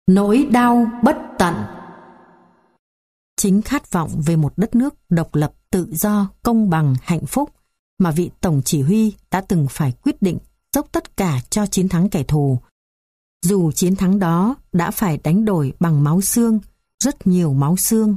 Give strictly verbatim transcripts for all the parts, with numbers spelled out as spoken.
Nỗi đau bất tận. Chính khát vọng về một đất nước độc lập, tự do, công bằng, hạnh phúc mà vị tổng chỉ huy đã từng phải quyết định dốc tất cả cho chiến thắng kẻ thù. Dù chiến thắng đó đã phải đánh đổi bằng máu xương, rất nhiều máu xương.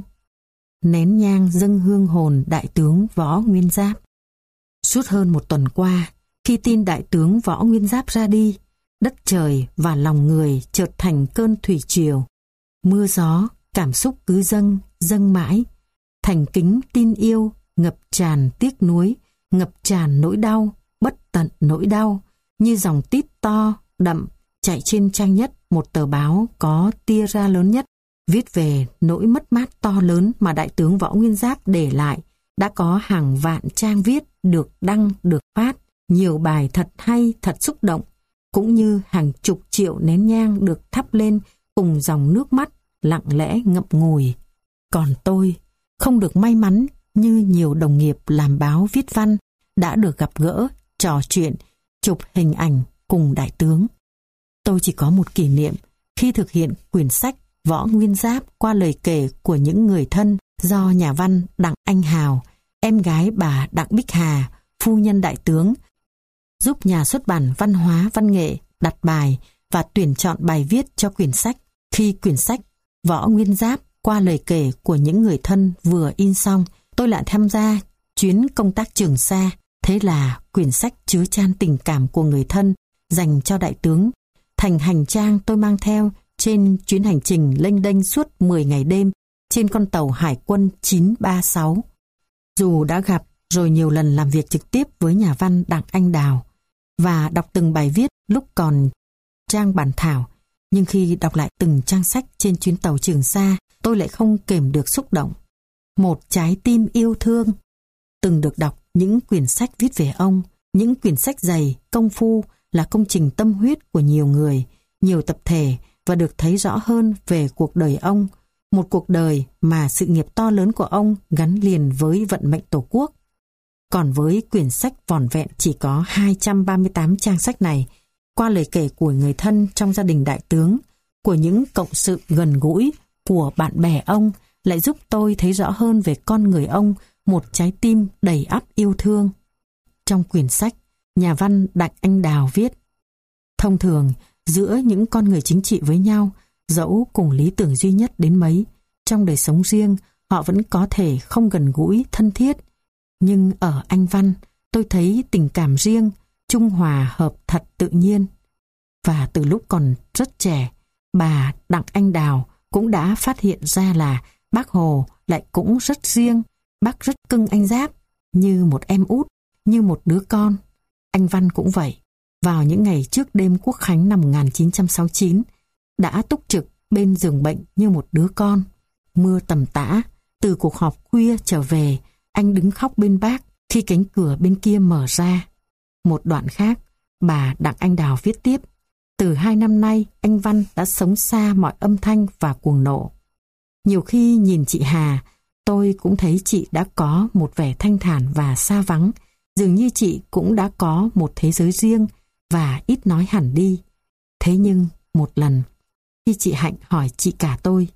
Nén nhang dâng hương hồn đại tướng Võ Nguyên Giáp. Suốt hơn một tuần qua, khi tin đại tướng Võ Nguyên Giáp ra đi, đất trời và lòng người chợt thành cơn thủy triều. Mưa gió, cảm xúc cứ dâng, dâng mãi. Thành kính tin yêu, ngập tràn tiếc nuối, ngập tràn nỗi đau, bất tận nỗi đau, như dòng tít to, đậm, chạy trên trang nhất một tờ báo có tia ra lớn nhất, viết về nỗi mất mát to lớn mà đại tướng Võ Nguyên Giáp để lại. Đã có hàng vạn trang viết được đăng, được phát, nhiều bài thật hay, thật xúc động, cũng như hàng chục triệu nén nhang được thắp lên cùng dòng nước mắt lặng lẽ ngậm ngùi. Còn tôi, không được may mắn như nhiều đồng nghiệp làm báo viết văn, đã được gặp gỡ, trò chuyện, chụp hình ảnh cùng đại tướng. Tôi chỉ có một kỷ niệm khi thực hiện quyển sách Võ Nguyên Giáp qua lời kể của những người thân do nhà văn Đặng Anh Hào, em gái bà Đặng Bích Hà, phu nhân đại tướng, giúp nhà xuất bản Văn hóa Văn nghệ đặt bài và tuyển chọn bài viết cho quyển sách. Khi quyển sách Võ Nguyên Giáp qua lời kể của những người thân vừa in xong, tôi lại tham gia chuyến công tác Trường Sa. Thế là quyển sách chứa chan tình cảm của người thân dành cho đại tướng thành hành trang tôi mang theo trên chuyến hành trình lênh đênh suốt mười ngày đêm trên con tàu Hải quân chín ba sáu. Dù đã gặp rồi nhiều lần làm việc trực tiếp với nhà văn Đặng Anh Đào và đọc từng bài viết lúc còn trang bản thảo, nhưng khi đọc lại từng trang sách trên chuyến tàu Trường Sa, tôi lại không kềm được xúc động. Một trái tim yêu thương. Từng được đọc những quyển sách viết về ông, những quyển sách dày, công phu là công trình tâm huyết của nhiều người, nhiều tập thể, và được thấy rõ hơn về cuộc đời ông, một cuộc đời mà sự nghiệp to lớn của ông gắn liền với vận mệnh Tổ quốc. Còn với quyển sách vỏn vẹn chỉ có hai trăm ba mươi tám trang sách này, qua lời kể của người thân trong gia đình đại tướng, của những cộng sự gần gũi, của bạn bè ông, lại giúp tôi thấy rõ hơn về con người ông, một trái tim đầy ắp yêu thương. Trong quyển sách, nhà văn Đặng Anh Đào viết: thông thường, giữa những con người chính trị với nhau, dẫu cùng lý tưởng duy nhất đến mấy, trong đời sống riêng, họ vẫn có thể không gần gũi, thân thiết. Nhưng ở anh Văn, tôi thấy tình cảm riêng, trung hòa hợp thật tự nhiên. Và từ lúc còn rất trẻ, bà Đặng Anh Đào cũng đã phát hiện ra là bác Hồ lại cũng rất riêng. Bác rất cưng anh Giáp, như một em út, như một đứa con. Anh Văn cũng vậy. Vào những ngày trước đêm Quốc khánh năm một nghìn chín trăm sáu mươi chín, đã túc trực bên giường bệnh như một đứa con. Mưa tầm tã, từ cuộc họp khuya trở về, anh đứng khóc bên bác khi cánh cửa bên kia mở ra. Một đoạn khác, bà Đặng Anh Đào viết tiếp: từ hai năm nay, anh Văn đã sống xa mọi âm thanh và cuồng nộ. Nhiều khi nhìn chị Hà, tôi cũng thấy chị đã có một vẻ thanh thản và xa vắng, dường như chị cũng đã có một thế giới riêng và ít nói hẳn đi. Thế nhưng, một lần, khi chị Hạnh hỏi chị cả tôi,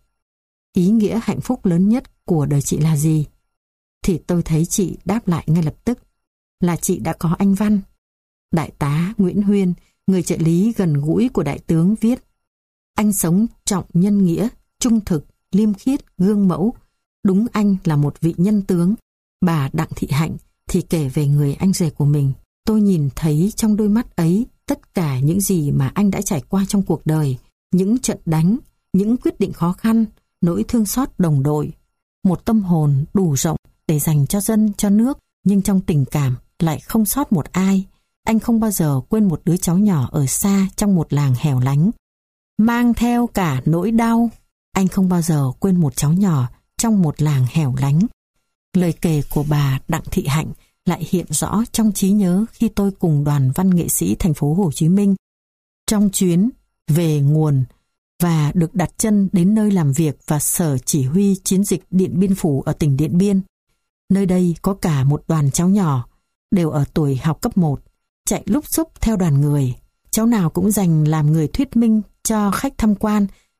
ý nghĩa hạnh phúc lớn nhất của đời chị là gì? Thì tôi thấy chị đáp lại ngay lập tức là chị đã có anh Văn. Đại tá Nguyễn Huyên, người trợ lý gần gũi của đại tướng viết: anh sống trọng nhân nghĩa, trung thực, liêm khiết, gương mẫu. Đúng anh là một vị nhân tướng. Bà Đặng Thị Hạnh thì kể về người anh rể của mình. Tôi nhìn thấy trong đôi mắt ấy tất cả những gì mà anh đã trải qua trong cuộc đời, những trận đánh, những quyết định khó khăn, nỗi thương xót đồng đội. Một tâm hồn đủ rộng để dành cho dân, cho nước, nhưng trong tình cảm lại không sót một ai. Anh không bao giờ quên một đứa cháu nhỏ ở xa trong một làng hẻo lánh, mang theo cả nỗi đau. Anh không bao giờ quên một cháu nhỏ trong một làng hẻo lánh. Lời kể của bà Đặng Thị Hạnh lại hiện rõ trong trí nhớ khi tôi cùng đoàn văn nghệ sĩ thành phố Hồ Chí Minh trong chuyến về nguồn và được đặt chân đến nơi làm việc và sở chỉ huy chiến dịch Điện Biên Phủ ở tỉnh Điện Biên. Nơi đây có cả một đoàn cháu nhỏ, đều ở tuổi học cấp một, chạy lúc xúc theo đoàn người. Cháu nào cũng dành làm người thuyết minh cho khách tham quan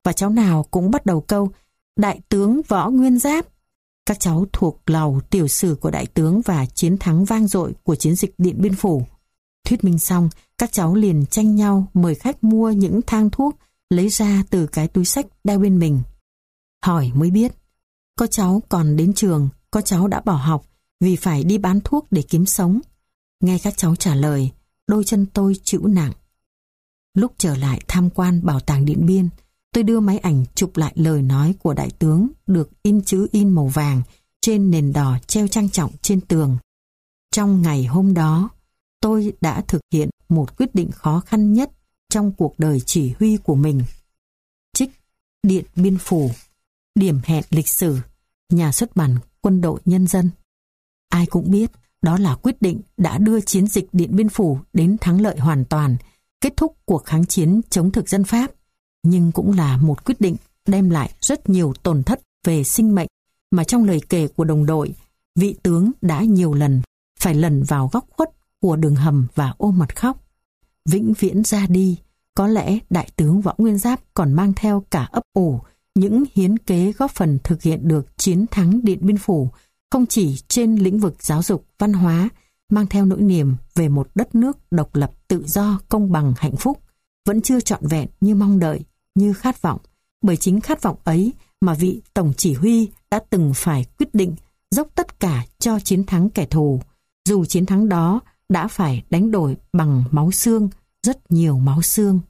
và cháu nào cũng bắt đầu câu Đại tướng Võ Nguyên Giáp. Các cháu thuộc lầu tiểu sử của đại tướng và chiến thắng vang dội của chiến dịch Điện Biên Phủ. Thuyết minh xong, các cháu liền tranh nhau mời khách mua những thang thuốc lấy ra từ cái túi xách đeo bên mình. Hỏi mới biết, có cháu còn đến trường, có cháu đã bỏ học vì phải đi bán thuốc để kiếm sống. Nghe các cháu trả lời, đôi chân tôi chịu nặng. Lúc trở lại tham quan bảo tàng Điện Biên, tôi đưa máy ảnh chụp lại lời nói của đại tướng được in chữ in màu vàng trên nền đỏ treo trang trọng trên tường. Trong ngày hôm đó, tôi đã thực hiện một quyết định khó khăn nhất trong cuộc đời chỉ huy của mình. Trích Điện Biên Phủ, điểm hẹn lịch sử, nhà xuất bản Quân đội Nhân dân. Ai cũng biết đó là quyết định đã đưa chiến dịch Điện Biên Phủ đến thắng lợi hoàn toàn, kết thúc cuộc kháng chiến chống thực dân Pháp, nhưng cũng là một quyết định đem lại rất nhiều tổn thất về sinh mệnh mà trong lời kể của đồng đội, vị tướng đã nhiều lần phải lẩn vào góc khuất của đường hầm và ôm mặt khóc. Vĩnh viễn ra đi, có lẽ đại tướng Võ Nguyên Giáp còn mang theo cả ấp ủ những hiến kế góp phần thực hiện được chiến thắng Điện Biên Phủ, không chỉ trên lĩnh vực giáo dục, văn hóa, mang theo nỗi niềm về một đất nước độc lập, tự do, công bằng, hạnh phúc, vẫn chưa trọn vẹn như mong đợi, như khát vọng. Bởi chính khát vọng ấy mà vị tổng chỉ huy đã từng phải quyết định dốc tất cả cho chiến thắng kẻ thù, dù chiến thắng đó đã phải đánh đổi bằng máu xương, rất nhiều máu xương.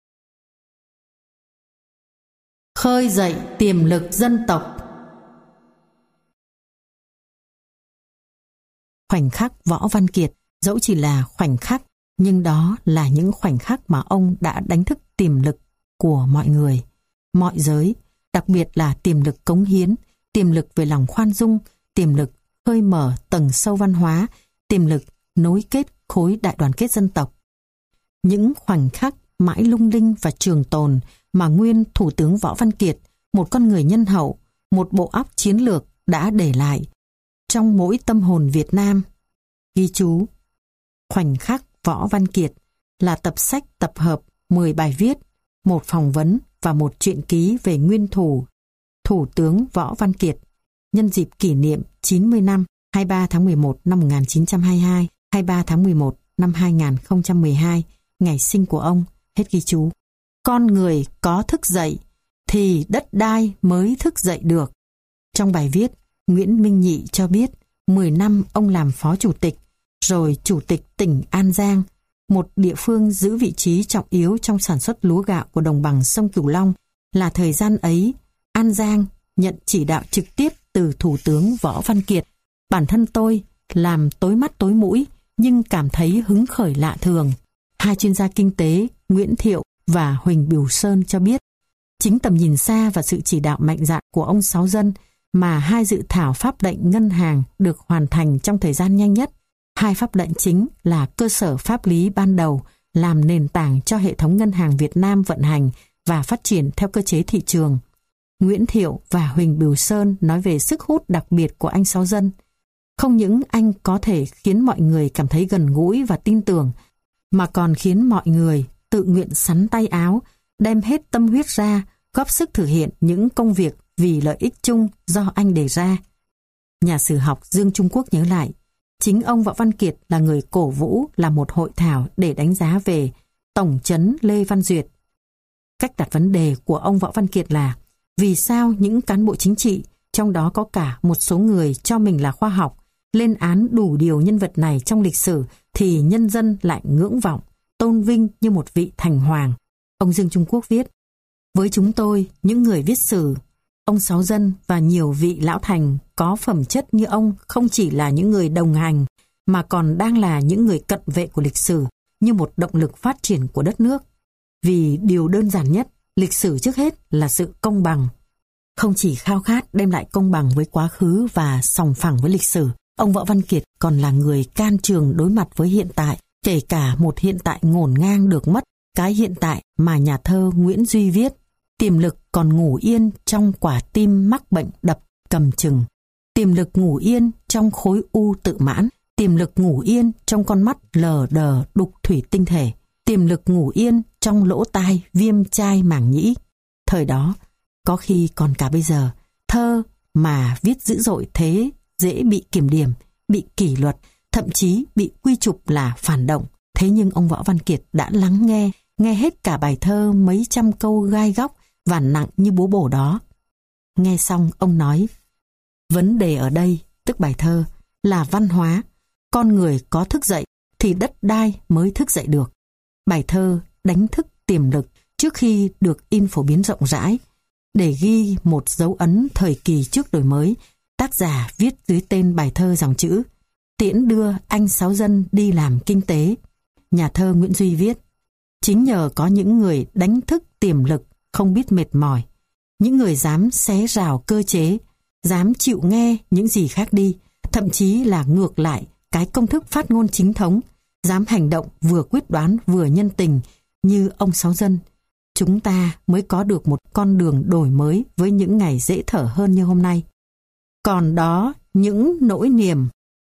Khơi dậy tiềm lực dân tộc. Khoảnh khắc Võ Văn Kiệt dẫu chỉ là khoảnh khắc, nhưng đó là những khoảnh khắc mà ông đã đánh thức tiềm lực của mọi người, mọi giới, đặc biệt là tiềm lực cống hiến, tiềm lực về lòng khoan dung, tiềm lực khơi mở tầng sâu văn hóa, tiềm lực nối kết khối đại đoàn kết dân tộc. Những khoảnh khắc mãi lung linh và trường tồn mà nguyên Thủ tướng Võ Văn Kiệt, một con người nhân hậu, một bộ óc chiến lược đã để lại trong mỗi tâm hồn Việt Nam. Ghi chú: Khoảnh khắc Võ Văn Kiệt là tập sách tập hợp mười bài viết, một phỏng vấn và một truyện ký về nguyên thủ Thủ tướng Võ Văn Kiệt nhân dịp kỷ niệm chín mươi năm hai mươi ba tháng mười một năm một nghìn chín trăm hai mươi hai, hai mươi ba tháng mười một năm hai nghìn không trăm mười hai, ngày sinh của ông. Hết ghi chú. Con người có thức dậy thì đất đai mới thức dậy được. Trong bài viết, Nguyễn Minh Nhị cho biết mười năm ông làm phó chủ tịch, rồi chủ tịch tỉnh An Giang, một địa phương giữ vị trí trọng yếu trong sản xuất lúa gạo của đồng bằng sông Cửu Long, là thời gian ấy An Giang nhận chỉ đạo trực tiếp từ Thủ tướng Võ Văn Kiệt. Bản thân tôi làm tối mắt tối mũi nhưng cảm thấy hứng khởi lạ thường. Hai chuyên gia kinh tế Nguyễn Thiệu và Huỳnh Bửu Sơn cho biết chính tầm nhìn xa và sự chỉ đạo mạnh dạn của ông Sáu Dân mà hai dự thảo pháp lệnh ngân hàng được hoàn thành trong thời gian nhanh nhất. Hai pháp lệnh chính là cơ sở pháp lý ban đầu làm nền tảng cho hệ thống ngân hàng Việt Nam vận hành và phát triển theo cơ chế thị trường. Nguyễn Thiệu và Huỳnh Bửu Sơn nói về sức hút đặc biệt của anh Sáu Dân. Không những anh có thể khiến mọi người cảm thấy gần gũi và tin tưởng, mà còn khiến mọi người tự nguyện sắn tay áo, đem hết tâm huyết ra, góp sức thực hiện những công việc vì lợi ích chung do anh đề ra. Nhà sử học Dương Trung Quốc nhớ lại, chính ông Võ Văn Kiệt là người cổ vũ làm một hội thảo để đánh giá về tổng trấn Lê Văn Duyệt. Cách đặt vấn đề của ông Võ Văn Kiệt là vì sao những cán bộ chính trị, trong đó có cả một số người cho mình là khoa học, lên án đủ điều nhân vật này trong lịch sử thì nhân dân lại ngưỡng vọng, tôn vinh như một vị thành hoàng. Ông Dương Trung Quốc viết, với chúng tôi, những người viết sử, ông Sáu Dân và nhiều vị lão thành có phẩm chất như ông không chỉ là những người đồng hành, mà còn đang là những người cận vệ của lịch sử như một động lực phát triển của đất nước. Vì điều đơn giản nhất, lịch sử trước hết là sự công bằng. Không chỉ khao khát đem lại công bằng với quá khứ và sòng phẳng với lịch sử, ông Võ Văn Kiệt còn là người can trường đối mặt với hiện tại, kể cả một hiện tại ngổn ngang được mất, cái hiện tại mà nhà thơ Nguyễn Duy viết, tiềm lực còn ngủ yên trong quả tim mắc bệnh đập cầm chừng, tiềm lực ngủ yên trong khối u tự mãn, tiềm lực ngủ yên trong con mắt lờ đờ đục thủy tinh thể, tiềm lực ngủ yên trong lỗ tai viêm chai màng nhĩ. Thời đó, có khi còn cả bây giờ, thơ mà viết dữ dội thế dễ bị kiểm điểm, bị kỷ luật, thậm chí bị quy chụp là phản động. Thế nhưng ông Võ Văn Kiệt đã lắng nghe, nghe hết cả bài thơ mấy trăm câu gai góc và nặng như búa bổ đó. Nghe xong ông nói, vấn đề ở đây, tức bài thơ, là văn hóa. Con người có thức dậy thì đất đai mới thức dậy được. Bài thơ đánh thức tiềm lực trước khi được in phổ biến rộng rãi. Để ghi một dấu ấn thời kỳ trước đổi mới, tác giả viết dưới tên bài thơ dòng chữ Tiễn đưa anh Sáu Dân đi làm kinh tế. Nhà thơ Nguyễn Duy viết, chính nhờ có những người đánh thức tiềm lực, không biết mệt mỏi, những người dám xé rào cơ chế, dám chịu nghe những gì khác đi, thậm chí là ngược lại cái công thức phát ngôn chính thống, dám hành động vừa quyết đoán vừa nhân tình như ông Sáu Dân, chúng ta mới có được một con đường đổi mới với những ngày dễ thở hơn như hôm nay. Còn đó những nỗi niềm,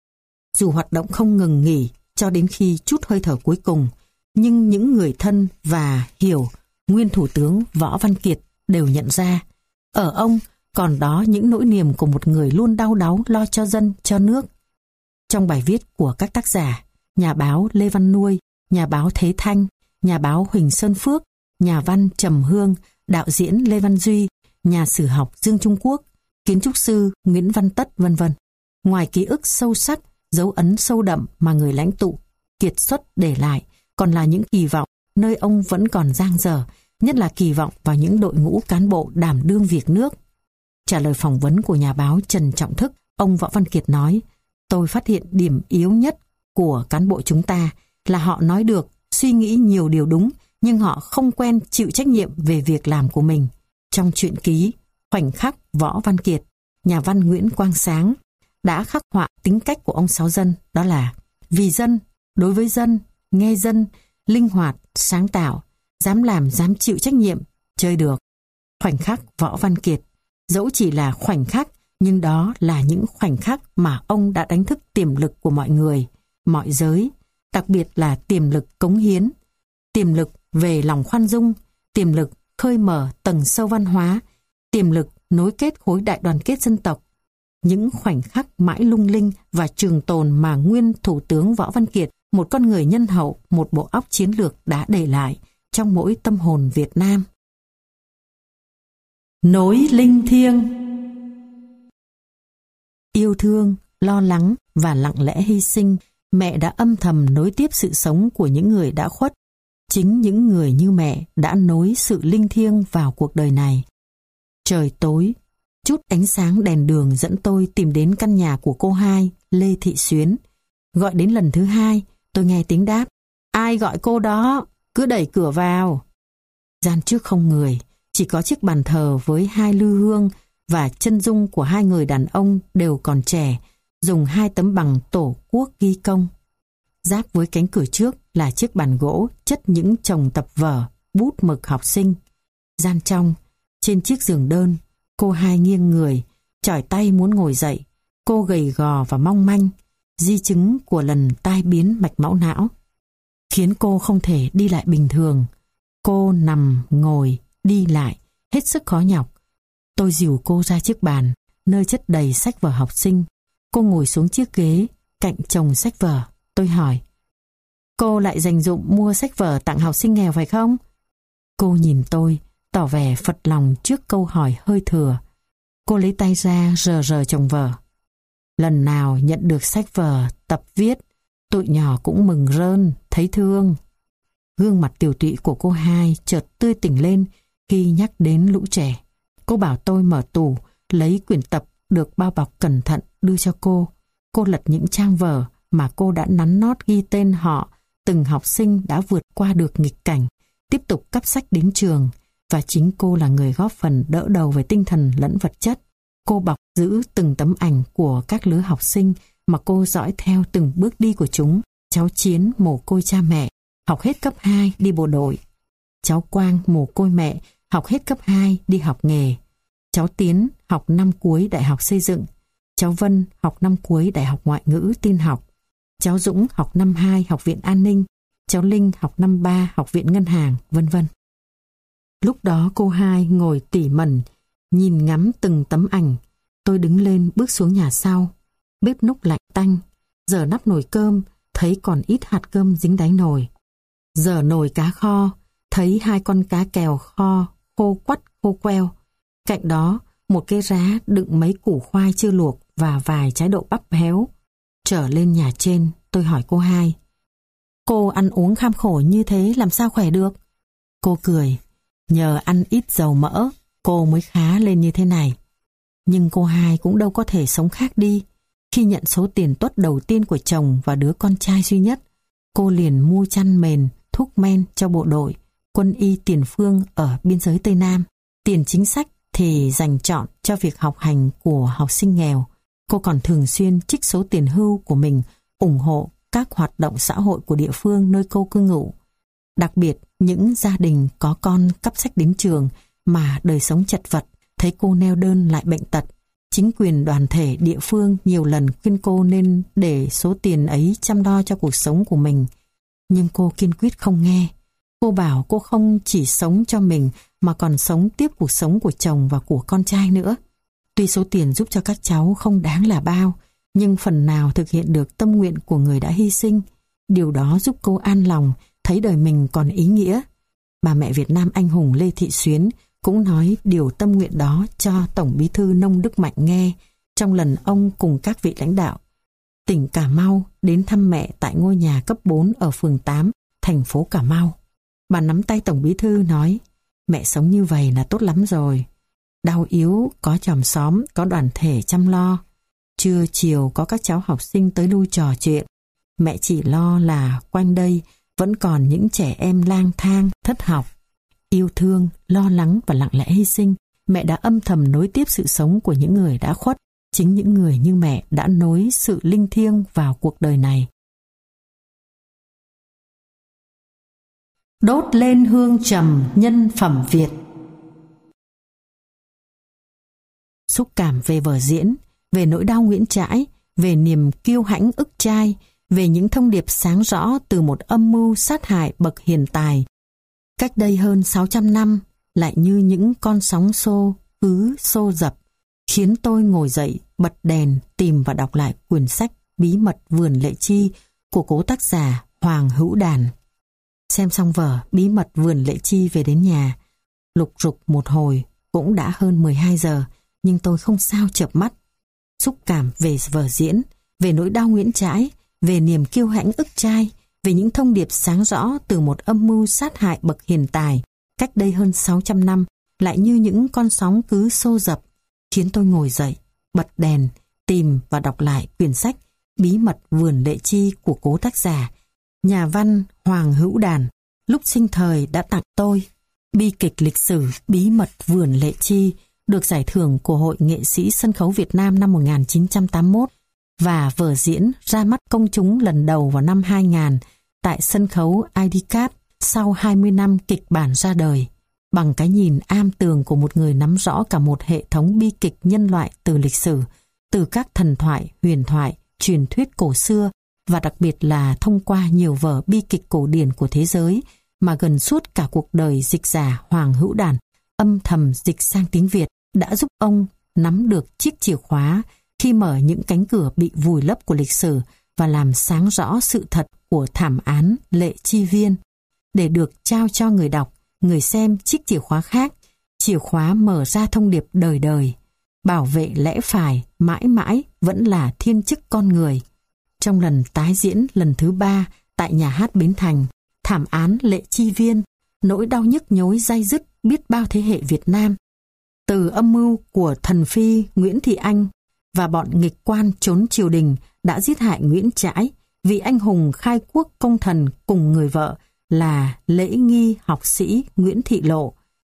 dù hoạt động không ngừng nghỉ cho đến khi chút hơi thở cuối cùng, nhưng những người thân và hiểu nguyên Thủ tướng Võ Văn Kiệt đều nhận ra, ở ông còn đó những nỗi niềm của một người luôn đau đáu lo cho dân, cho nước. Trong bài viết của các tác giả, nhà báo Lê Văn Nuôi, nhà báo Thế Thanh, nhà báo Huỳnh Sơn Phước, nhà văn Trầm Hương, đạo diễn Lê Văn Duy, nhà sử học Dương Trung Quốc, kiến trúc sư Nguyễn Văn Tất, vân vân. Ngoài ký ức sâu sắc, dấu ấn sâu đậm mà người lãnh tụ kiệt xuất để lại, còn là những kỳ vọng nơi ông vẫn còn dang dở, nhất là kỳ vọng vào những đội ngũ cán bộ đảm đương việc nước. Trả lời phỏng vấn của nhà báo Trần Trọng Thức, ông Võ Văn Kiệt nói, tôi phát hiện điểm yếu nhất của cán bộ chúng ta là họ nói được, suy nghĩ nhiều điều đúng, nhưng họ không quen chịu trách nhiệm về việc làm của mình. Trong truyện ký Khoảnh khắc Võ Văn Kiệt, nhà văn Nguyễn Quang Sáng đã khắc họa tính cách của ông Sáu Dân, đó là vì dân, đối với dân, nghe dân, linh hoạt, sáng tạo, dám làm, dám chịu trách nhiệm, chơi được. Khoảnh khắc Võ Văn Kiệt, dẫu chỉ là khoảnh khắc, nhưng đó là những khoảnh khắc mà ông đã đánh thức tiềm lực của mọi người, mọi giới, đặc biệt là tiềm lực cống hiến, tiềm lực về lòng khoan dung, tiềm lực khơi mở tầng sâu văn hóa, tiềm lực nối kết khối đại đoàn kết dân tộc. Những khoảnh khắc mãi lung linh và trường tồn mà nguyên Thủ tướng Võ Văn Kiệt, một con người nhân hậu, một bộ óc chiến lược đã để lại trong mỗi tâm hồn Việt Nam. Nối linh thiêng. Yêu thương, lo lắng và lặng lẽ hy sinh, mẹ đã âm thầm nối tiếp sự sống của những người đã khuất. Chính những người như mẹ đã nối sự linh thiêng vào cuộc đời này. Trời tối, chút ánh sáng đèn đường dẫn tôi tìm đến căn nhà của cô hai, Lê Thị Xuyến. Gọi đến lần thứ hai, tôi nghe tiếng đáp, ai gọi cô đó, cứ đẩy cửa vào. Gian trước không người, chỉ có chiếc bàn thờ với hai lư hương và chân dung của hai người đàn ông đều còn trẻ, dùng hai tấm bằng tổ quốc ghi công. Giáp với cánh cửa trước là chiếc bàn gỗ chất những chồng tập vở, bút mực học sinh. Gian trong, trên chiếc giường đơn, cô hai nghiêng người, chỏi tay muốn ngồi dậy. Cô gầy gò và mong manh, di chứng của lần tai biến mạch máu não, khiến cô không thể đi lại bình thường. Cô nằm, ngồi, đi lại, hết sức khó nhọc. Tôi dìu cô ra chiếc bàn, nơi chất đầy sách vở học sinh. Cô ngồi xuống chiếc ghế, cạnh chồng sách vở. Tôi hỏi, cô lại dành dụm mua sách vở tặng học sinh nghèo phải không? Cô nhìn tôi, tỏ vẻ phật lòng trước câu hỏi hơi thừa. Cô lấy tay ra rờ rờ chồng vở. Lần nào nhận được sách vở tập viết, tụi nhỏ cũng mừng rơn, thấy thương. Gương mặt tiều tụy của cô hai chợt tươi tỉnh lên khi nhắc đến lũ trẻ. Cô bảo tôi mở tủ, lấy quyển tập được bao bọc cẩn thận đưa cho cô. Cô lật những trang vở mà cô đã nắn nót ghi tên họ, từng học sinh đã vượt qua được nghịch cảnh, tiếp tục cắp sách đến trường, và chính cô là người góp phần đỡ đầu về tinh thần lẫn vật chất. Cô bọc giữ từng tấm ảnh của các lứa học sinh mà cô dõi theo từng bước đi của chúng. Cháu Chiến mồ côi cha mẹ, học hết cấp hai đi bộ đội. Cháu Quang mồ côi mẹ, học hết cấp hai đi học nghề. Cháu Tiến học năm cuối đại học xây dựng. Cháu Vân học năm cuối đại học ngoại ngữ tin học. Cháu Dũng học năm hai học viện an ninh. Cháu Linh học năm ba học viện ngân hàng, vân vân. Lúc đó cô hai ngồi tỉ mẩn, nhìn ngắm từng tấm ảnh. Tôi đứng lên bước xuống nhà sau. Bếp núc lạnh tanh, giờ nắp nồi cơm, thấy còn ít hạt cơm dính đáy nồi. Giờ nồi cá kho, thấy hai con cá kèo kho, khô quắt khô queo. Cạnh đó, một cái rá đựng mấy củ khoai chưa luộc và vài trái đậu bắp héo. Trở lên nhà trên, tôi hỏi cô hai. Cô ăn uống kham khổ như thế làm sao khỏe được? Cô cười, nhờ ăn ít dầu mỡ, cô mới khá lên như thế này. Nhưng cô hai cũng đâu có thể sống khác đi. Khi nhận số tiền tuất đầu tiên của chồng và đứa con trai duy nhất, cô liền mua chăn mền, thuốc men cho bộ đội, quân y tiền phương ở biên giới Tây Nam. Tiền chính sách thì dành trọn cho việc học hành của học sinh nghèo. Cô còn thường xuyên trích số tiền hưu của mình ủng hộ các hoạt động xã hội của địa phương nơi cô cư ngụ. Đặc biệt, những gia đình có con cắp sách đến trường mà đời sống chật vật, thấy cô neo đơn lại bệnh tật. Chính quyền đoàn thể địa phương nhiều lần khuyên cô nên để số tiền ấy chăm lo cho cuộc sống của mình. Nhưng cô kiên quyết không nghe. Cô bảo cô không chỉ sống cho mình mà còn sống tiếp cuộc sống của chồng và của con trai nữa. Tuy số tiền giúp cho các cháu không đáng là bao, nhưng phần nào thực hiện được tâm nguyện của người đã hy sinh. Điều đó giúp cô an lòng, thấy đời mình còn ý nghĩa. Bà mẹ Việt Nam anh hùng Lê Thị Xuyến cũng nói điều tâm nguyện đó cho Tổng Bí thư Nông Đức Mạnh nghe trong lần ông cùng các vị lãnh đạo tỉnh Cà Mau đến thăm mẹ tại ngôi nhà cấp bốn ở phường tám, thành phố Cà Mau. Bà nắm tay Tổng Bí thư nói, mẹ sống như vậy là tốt lắm rồi. Đau yếu có chòm xóm, có đoàn thể chăm lo. Trưa chiều có các cháu học sinh tới lui trò chuyện. Mẹ chỉ lo là quanh đây vẫn còn những trẻ em lang thang, thất học. Yêu thương, lo lắng và lặng lẽ hy sinh, mẹ đã âm thầm nối tiếp sự sống của những người đã khuất. Chính những người như mẹ đã nối sự linh thiêng vào cuộc đời này. Đốt lên hương trầm nhân phẩm Việt. Xúc cảm về vở diễn, về nỗi đau Nguyễn Trãi, về niềm kiêu hãnh ức trai, về những thông điệp sáng rõ từ một âm mưu sát hại bậc hiền tài. Cách đây hơn sáu trăm năm, lại như những con sóng xô cứ xô dập, khiến tôi ngồi dậy, bật đèn, tìm và đọc lại quyển sách Bí mật vườn Lệ Chi của cố tác giả Hoàng Hữu Đàn. Xem xong vở Bí mật vườn Lệ Chi về đến nhà, lục rục một hồi, cũng đã hơn mười hai giờ, nhưng tôi không sao chợp mắt. Xúc cảm về vở diễn, về nỗi đau Nguyễn Trãi, về niềm kiêu hãnh ức trai, về những thông điệp sáng rõ từ một âm mưu sát hại bậc hiền tài, cách đây hơn sáu trăm năm, lại như những con sóng cứ xô dập, khiến tôi ngồi dậy, bật đèn, tìm và đọc lại quyển sách Bí mật vườn Lệ Chi của cố tác giả, nhà văn Hoàng Hữu Đàn, lúc sinh thời đã tặng tôi. Bi kịch lịch sử Bí mật vườn Lệ Chi được giải thưởng của Hội Nghệ sĩ Sân khấu Việt Nam năm một nghìn chín trăm tám mươi mốt và vở diễn ra mắt công chúng lần đầu vào năm hai nghìn tại sân khấu i đê cát sau hai mươi năm kịch bản ra đời. Bằng cái nhìn am tường của một người nắm rõ cả một hệ thống bi kịch nhân loại từ lịch sử, từ các thần thoại, huyền thoại, truyền thuyết cổ xưa và đặc biệt là thông qua nhiều vở bi kịch cổ điển của thế giới mà gần suốt cả cuộc đời dịch giả Hoàng Hữu Đàn âm thầm dịch sang tiếng Việt đã giúp ông nắm được chiếc chìa khóa khi mở những cánh cửa bị vùi lấp của lịch sử và làm sáng rõ sự thật của thảm án Lệ Chi Viên, để được trao cho người đọc, người xem chiếc chìa khóa khác, chìa khóa mở ra thông điệp đời đời, bảo vệ lẽ phải mãi mãi vẫn là thiên chức con người. Trong lần tái diễn lần thứ ba tại nhà hát Bến Thành, thảm án Lệ Chi Viên, nỗi đau nhức nhối day dứt biết bao thế hệ Việt Nam. Từ âm mưu của thần phi Nguyễn Thị Anh và bọn nghịch quan trốn triều đình đã giết hại Nguyễn Trãi, vị anh hùng khai quốc công thần cùng người vợ là lễ nghi học sĩ Nguyễn Thị Lộ,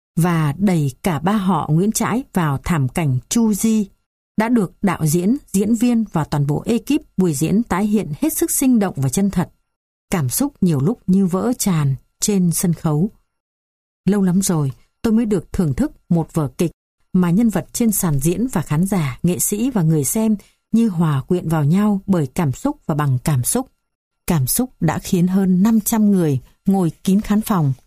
và đẩy cả ba họ Nguyễn Trãi vào thảm cảnh tru di, đã được đạo diễn, diễn viên và toàn bộ ekip buổi diễn tái hiện hết sức sinh động và chân thật. Cảm xúc nhiều lúc như vỡ tràn trên sân khấu. Lâu lắm rồi tôi mới được thưởng thức một vở kịch mà nhân vật trên sàn diễn và khán giả, nghệ sĩ và người xem như hòa quyện vào nhau bởi cảm xúc và bằng cảm xúc. Cảm xúc đã khiến hơn năm trăm người ngồi kín khán phòng.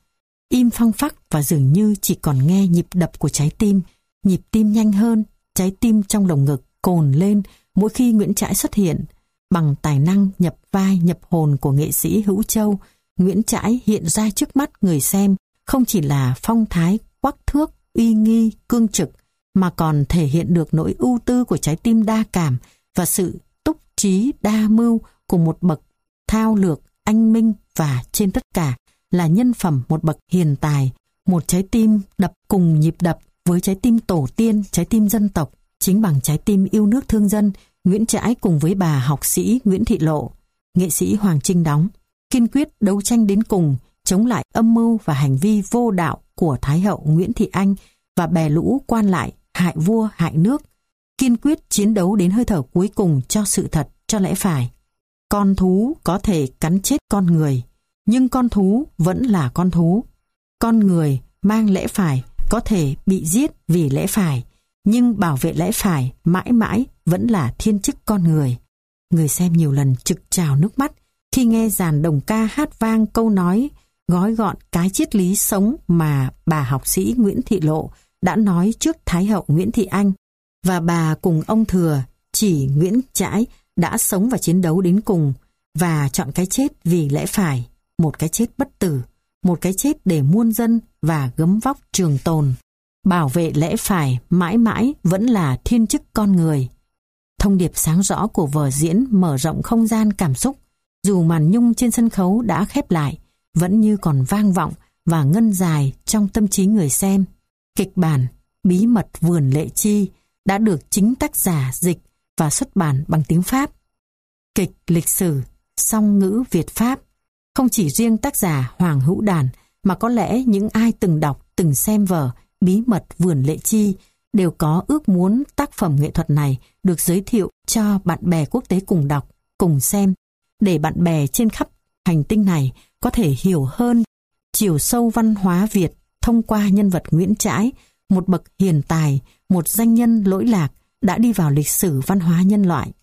im phăng phắc và dường như chỉ còn nghe nhịp đập của trái tim, nhịp tim nhanh hơn, trái tim trong lồng ngực cồn lên mỗi khi Nguyễn Trãi xuất hiện. Bằng tài năng nhập vai nhập hồn của nghệ sĩ Hữu Châu, Nguyễn Trãi hiện ra trước mắt người xem không chỉ là phong thái quắc thước, uy nghi, cương trực, mà còn thể hiện được nỗi ưu tư của trái tim đa cảm và sự túc trí đa mưu của một bậc thao lược, anh minh, và trên tất cả là nhân phẩm một bậc hiền tài, một trái tim đập cùng nhịp đập với trái tim tổ tiên, trái tim dân tộc. Chính bằng trái tim yêu nước thương dân, Nguyễn Trãi cùng với bà học sĩ Nguyễn Thị Lộ, nghệ sĩ Hoàng Trinh đóng, kiên quyết đấu tranh đến cùng, chống lại âm mưu và hành vi vô đạo của Thái hậu Nguyễn Thị Anh và bè lũ quan lại hại vua hại nước, kiên quyết chiến đấu đến hơi thở cuối cùng cho sự thật, cho lẽ phải. Con thú có thể cắn chết con người, nhưng con thú vẫn là con thú. Con người mang lẽ phải có thể bị giết vì lẽ phải, nhưng bảo vệ lẽ phải mãi mãi vẫn là thiên chức con người. Người xem nhiều lần trực trào nước mắt khi nghe dàn đồng ca hát vang câu nói gói gọn cái triết lý sống mà bà học sĩ Nguyễn Thị Lộ đã nói trước Thái hậu Nguyễn Thị Anh, và bà cùng ông Thừa chỉ Nguyễn Trãi đã sống và chiến đấu đến cùng và chọn cái chết vì lẽ phải, một cái chết bất tử, một cái chết để muôn dân và gấm vóc trường tồn. Bảo vệ lẽ phải mãi mãi vẫn là thiên chức con người. Thông điệp sáng rõ của vở diễn mở rộng không gian cảm xúc, dù màn nhung trên sân khấu đã khép lại, vẫn như còn vang vọng và ngân dài trong tâm trí người xem. Kịch bản Bí mật vườn Lệ Chi đã được chính tác giả dịch và xuất bản bằng tiếng Pháp. Kịch lịch sử song ngữ Việt-Pháp. Không chỉ riêng tác giả Hoàng Hữu Đàn, mà có lẽ những ai từng đọc, từng xem vở Bí mật vườn Lệ Chi đều có ước muốn tác phẩm nghệ thuật này được giới thiệu cho bạn bè quốc tế cùng đọc, cùng xem, để bạn bè trên khắp hành tinh này có thể hiểu hơn chiều sâu văn hóa Việt thông qua nhân vật Nguyễn Trãi, một bậc hiền tài, một danh nhân lỗi lạc đã đi vào lịch sử văn hóa nhân loại.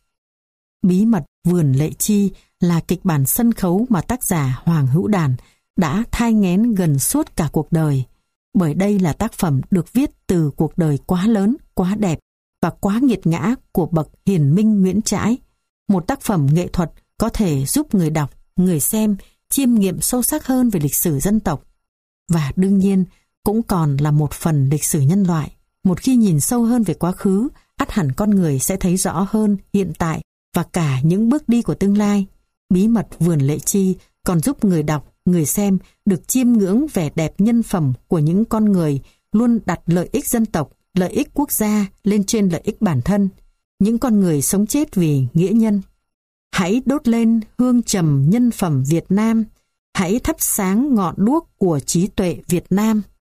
Bí mật vườn Lệ Chi là kịch bản sân khấu mà tác giả Hoàng Hữu Đàn đã thai nghén gần suốt cả cuộc đời, bởi đây là tác phẩm được viết từ cuộc đời quá lớn, quá đẹp và quá nghiệt ngã của bậc hiền minh Nguyễn Trãi, một tác phẩm nghệ thuật có thể giúp người đọc, người xem chiêm nghiệm sâu sắc hơn về lịch sử dân tộc. Và đương nhiên cũng còn là một phần lịch sử nhân loại. Một khi nhìn sâu hơn về quá khứ, ắt hẳn con người sẽ thấy rõ hơn hiện tại và cả những bước đi của tương lai. Bí mật vườn Lệ Chi còn giúp người đọc, người xem được chiêm ngưỡng vẻ đẹp nhân phẩm của những con người luôn đặt lợi ích dân tộc, lợi ích quốc gia lên trên lợi ích bản thân. Những con người sống chết vì nghĩa nhân. Hãy đốt lên hương trầm nhân phẩm Việt Nam. Hãy thắp sáng ngọn đuốc của trí tuệ Việt Nam.